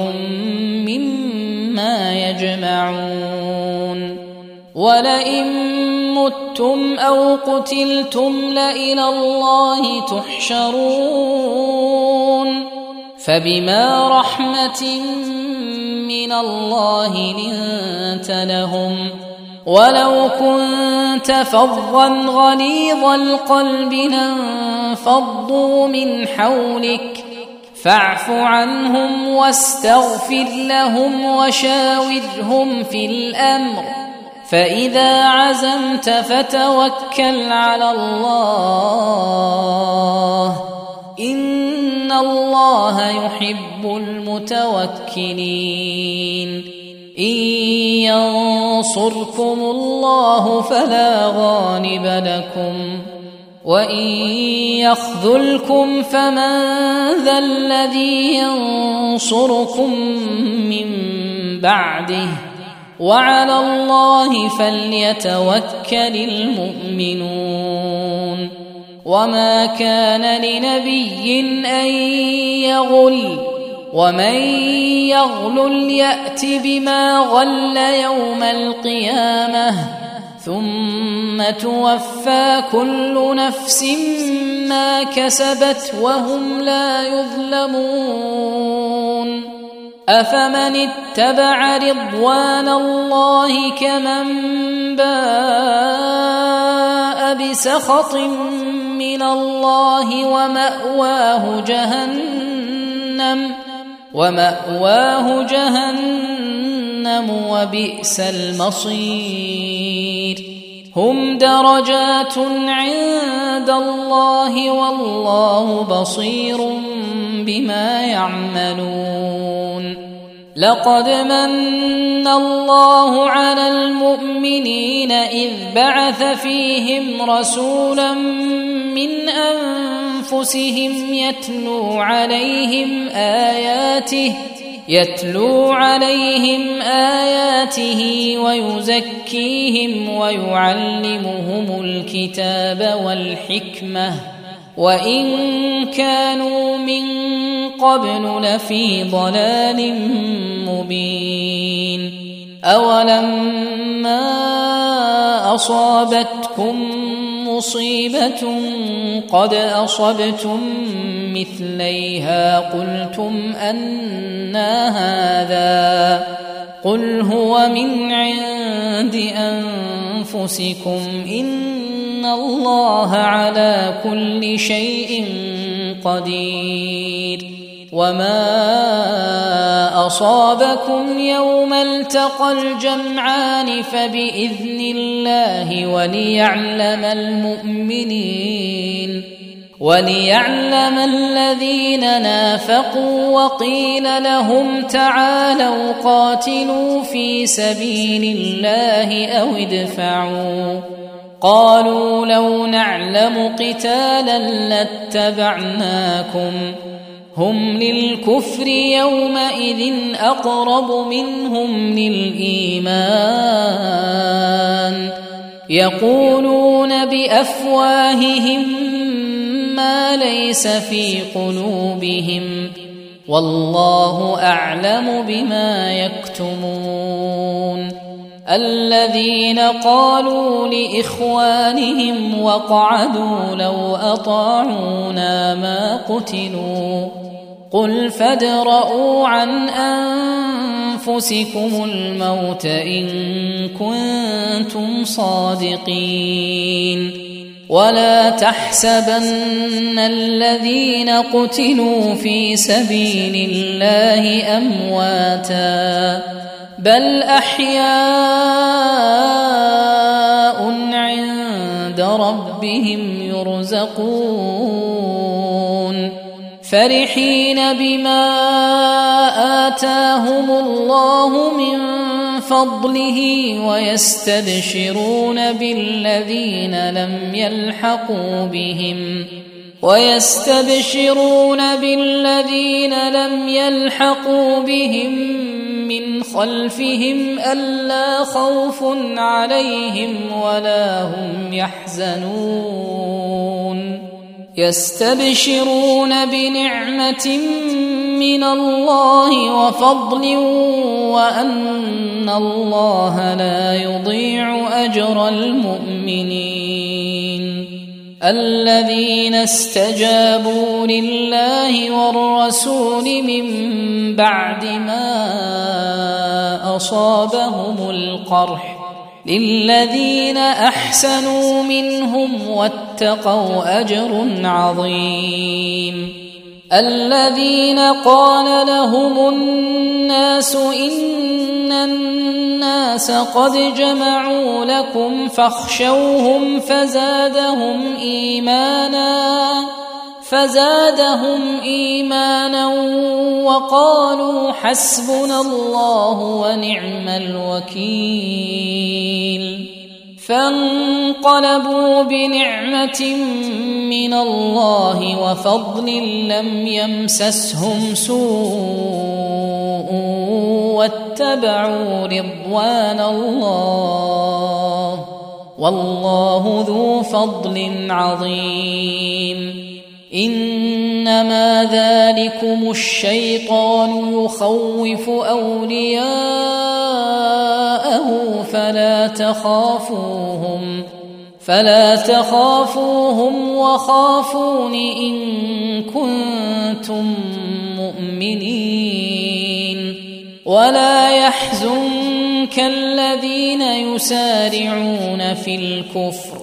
مما يجمعون. ولئن متم أو قتلتم لإلى الله تحشرون. فبما رحمة من الله لنت لهم ولو كنت فظا غليظ القلب لانفضوا من حولك فاعف عنهم واستغفر لهم وشاورهم في الأمر، فإذا عزمت فتوكل على الله، إن الله يحب المتوكلين. إن ينصركم الله فلا غالب لكم، وإن يخذلكم فمن ذا الذي ينصركم من بعده، وعلى الله فليتوكل المؤمنون. وما كان لنبي أن يغل، ومن يغلل يأت بما غل يوم القيامة، ثم توفى كل نفس ما كسبت وهم لا يظلمون. أفمن اتبع رضوان الله كمن باء بسخط من الله ومأواه جهنم وبئس المصير. هم درجات عند الله والله بصير بما يعملون. لقد من الله على المؤمنين إذ بعث فيهم رسولا من أنفسهم يتلو عليهم آياته ويزكيهم ويعلمهم الكتاب والحكمة، وإن كانوا من قبل لفي ضلال مبين. أولما أصابتكم مصيبة قد أصبتم مثليها قلتم أنى هذا، قل هو من عند أنفسكم إن الله على كل شيء قدير. وما أصابكم يوم التقى الجمعان فبإذن الله وليعلم الذين نافقوا، وقيل لهم تعالوا قاتلوا في سبيل الله أو ادفعوا، قالوا لو نعلم قتالا لاتبعناكم، هم للكفر يومئذ أقرب منهم للإيمان، يقولون بأفواههم ما ليس في قلوبهم، والله أعلم بما يكتمون. الذين قالوا لإخوانهم وقعدوا لو أطاعونا ما قتلوا، قل فادرءوا عن أنفسكم الموت إن كنتم صادقين. ولا تحسبن الذين قتلوا في سبيل الله أمواتا، بل أحياء عند ربهم يرزقون، فرحين بما آتاهم الله من فضله ويستبشرون بالذين لم يلحقوا بهم من خلفهم ألا خوف عليهم ولا هم يحزنون، يستبشرون بنعمة من الله وفضل وأن الله لا يضيع أجر المؤمنين. الذين استجابوا لله والرسول من بعد ما أصابهم القرح، للذين أحسنوا منهم واتقوا أجر عظيم. الذين قال لهم الناس إن الناس قد جمعوا لكم فاخشوهم فزادهم إيمانا وقالوا حسبنا الله ونعم الوكيل. فانقلبوا بنعمة من الله وفضل لم يمسسهم سوء واتبعوا رضوان الله والله ذو فضل عظيم. إنما ذلكم الشيطان يخوف أولياءه فلا تخافوهم وخافون إن كنتم مؤمنين. ولا يحزنك الذين يسارعون في الكفر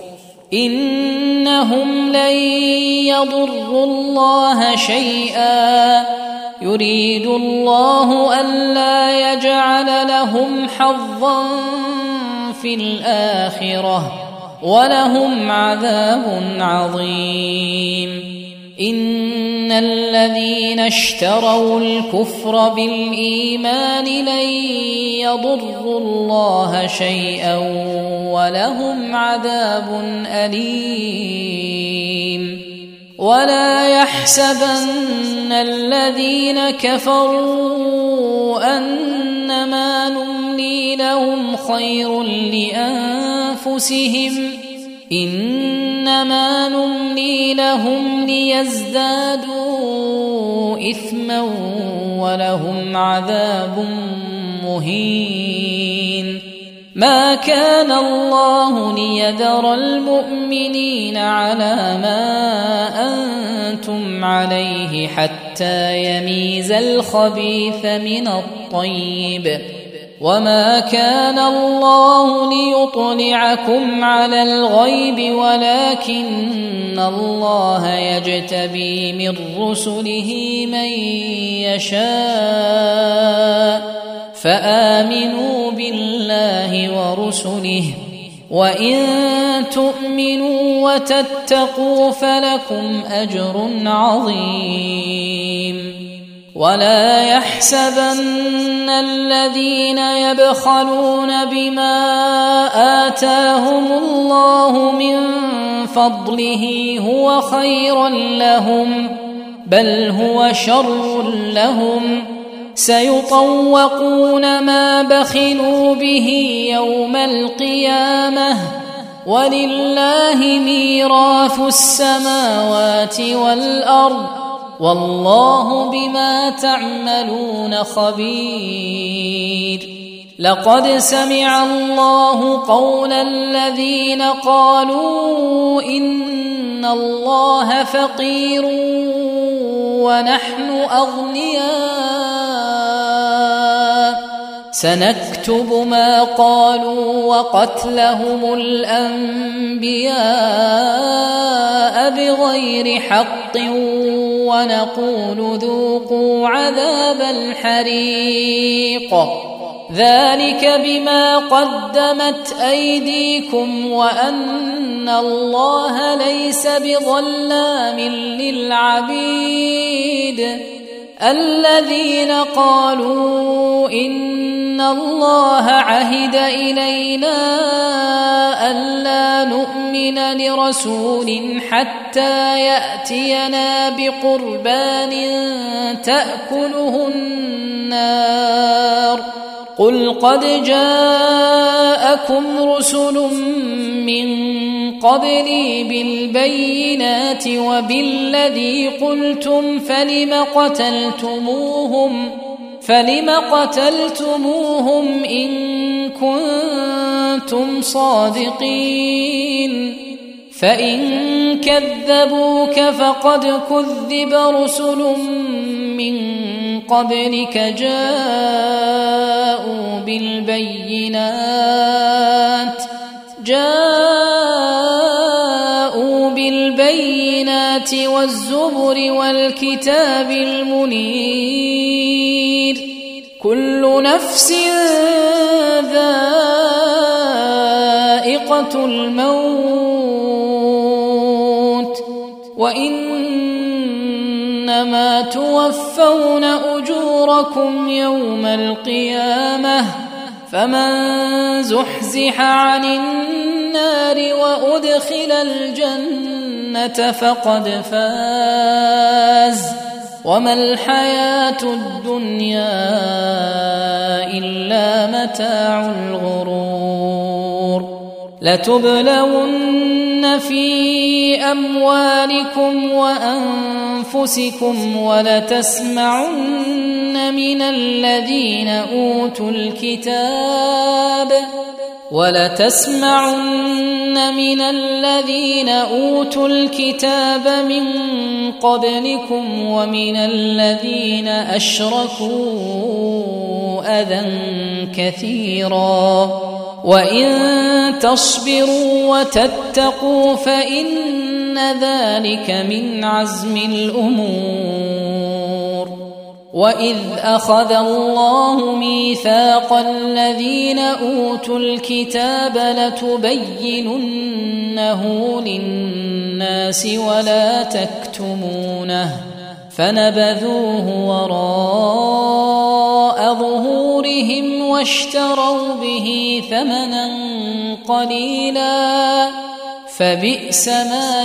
إنهم لن يضروا الله شيئا يريد الله ألا يجعل لهم حظا في الآخرة ولهم عذاب عظيم. إن الذين اشتروا الكفر بالإيمان لن يضروا الله شيئا ولهم عذاب أليم. ولا يحسبن الذين كفروا أنما نملي لهم خير لأنفسهم إنما نملي لهم ليزدادوا إثما ولهم عذاب مهين. ما كان الله ليذر المؤمنين على ما أنتم عليه حتى يميز الخبيث من الطيب وما كان الله ليطلعكم على الغيب ولكن الله يجتبي من رسله من يشاء فآمنوا بالله ورسله وإن تؤمنوا وتتقوا فلكم أجر عظيم. ولا يحسبن الذين يبخلون بما آتاهم الله من فضله هو خيرا لهم بل هو شر لهم سيطوقون ما بخلوا به يوم القيامة ولله ميراث السماوات والأرض والله بما تعملون خبير. لقد سمع الله قول الذين قالوا إن الله فقير ونحن أغنياء سنكتب ما قالوا وقتلهم الأنبياء بغير حق ونقول ذوقوا عذاب الحريق ذلك بما قدمت أيديكم وأن الله ليس بظلام للعبيد. الذين قالوا إن الله عهد إلينا ألا نؤمن لرسول حتى يأتينا بقربان تأكله النار قل قد جاءكم رسل من قبلي بالبينات وبالذي قلتم فلم قتلتموهم إن كنتم صادقين فإن كذبوك فقد كذب رسل من قبلك جاءوا بالبينات والبينات والزبر والكتاب المنير كل نفس ذائقة الموت وإنما توفون أجوركم يوم القيامة فمن زحزح عن النار وأدخل الجنة فقد فاز وما الحياة الدنيا إلا متاع الغرور لتبلون في أموالكم وأنفسكم ولتسمعن من الذين أوتوا الكتاب من قبلكم ومن الذين أشركوا أذى كثيرا وإن تصبروا وتتقوا فإن ذلك من عزم الأمور وإذ أخذ الله ميثاق الذين أوتوا الكتاب لتبيننه للناس ولا تكتمونه فنبذوه وراء ظهورهم واشتروا به ثمنا قليلا فبئس ما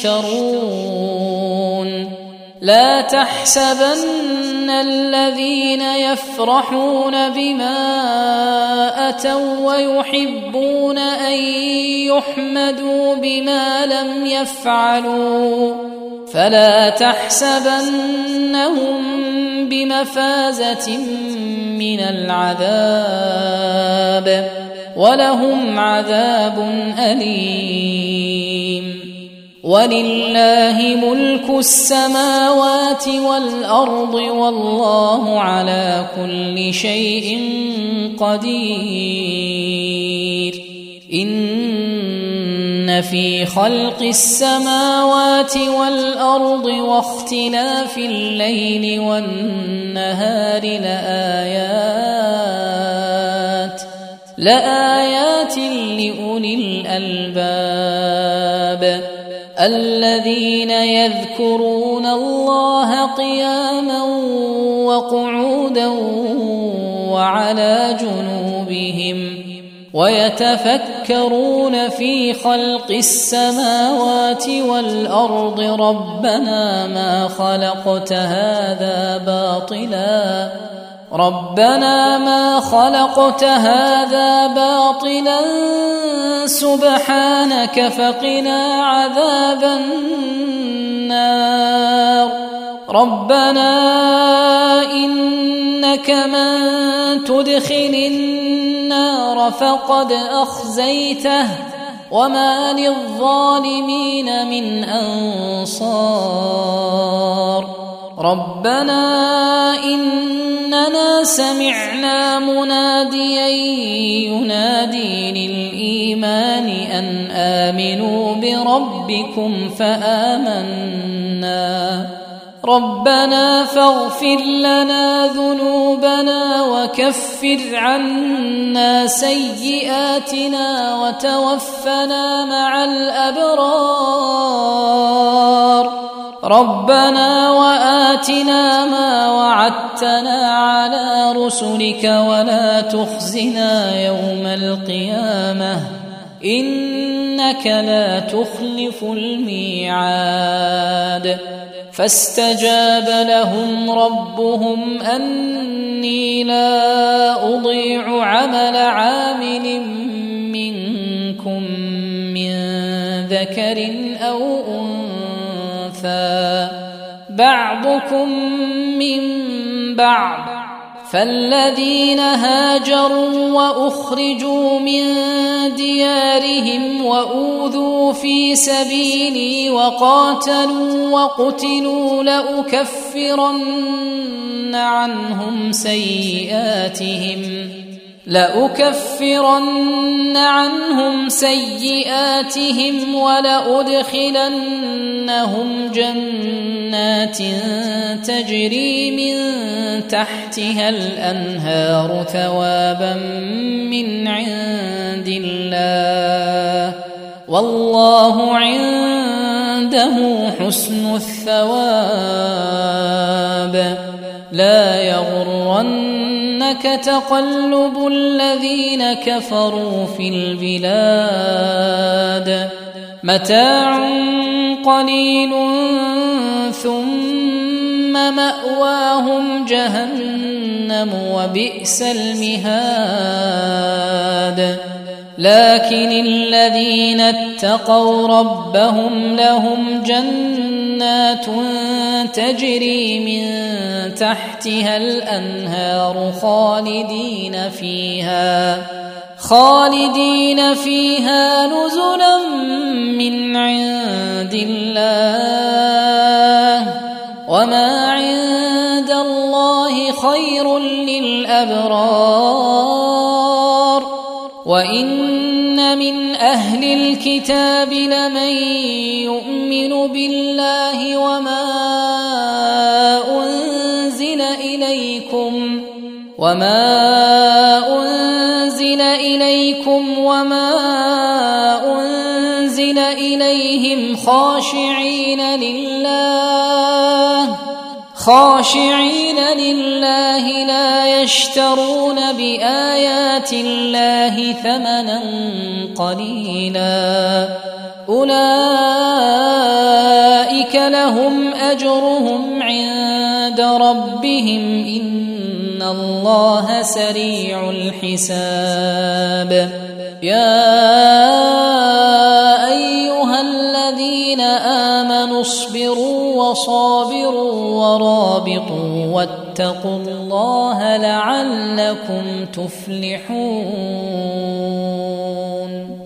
يشترون لا تحسبن الذين يفرحون بما أتوا ويحبون أن يحمدوا بما لم يفعلوا فلا تحسبنهم بمفازة من العذاب ولهم عذاب أليم ولله ملك السماوات والأرض والله على كل شيء قدير إن في خلق السماوات والأرض واختلاف الليل والنهار لآيات لأولي الألباب الذين يذكرون الله قياما وقعودا وعلى جنوبهم ويتفكرون في خلق السماوات والأرض ربنا ما خلقت هذا باطلا سبحانك فقنا عذاب النار ربنا إنك من تدخل النار فقد أخزيته وما للظالمين من أنصار ربنا إننا سمعنا مناديا ينادي للإيمان أن آمنوا بربكم فآمنا ربنا فاغفر لنا ذنوبنا وكفر عنا سيئاتنا وتوفنا مع الأبرار ربنا وآتنا ما وعدتنا على رسلك ولا تخزنا يوم القيامة إنك لا تخلف الميعاد فاستجاب لهم ربهم أني لا أضيع عمل عامل منكم من ذكر أو أنثى بعضكم من بعض فالذين هاجروا وأخرجوا من ديارهم وأوذوا في سبيلي وقاتلوا وقتلوا لأكفرن عنهم سيئاتهم لأكفرن عنهم سيئاتهم ولأدخلنهم جنات تجري من تحتها الأنهار ثوابا من عند الله والله عنده حسن الثواب لا يغرنك تقلب الذين كفروا في البلاد متاع قليل ثم مأواهم جهنم وبئس المهاد لكن الذين اتقوا ربهم لهم جنات تجري من تحتها الأنهار خالدين فيها نزلا من عند الله وما عند الله خير للأبرار وإن من أهل الكتاب لمن يؤمن بالله وما أنزل إليكم وما أنزل إليهم خاشعين لله لا يشترون بآيات الله ثمنا قليلا أولئك لهم أجرهم عند ربهم إن الله سريع الحساب يا أيها الذين آمنوا اصبروا وصابروا ورابطوا واتقوا الله لعلكم تفلحون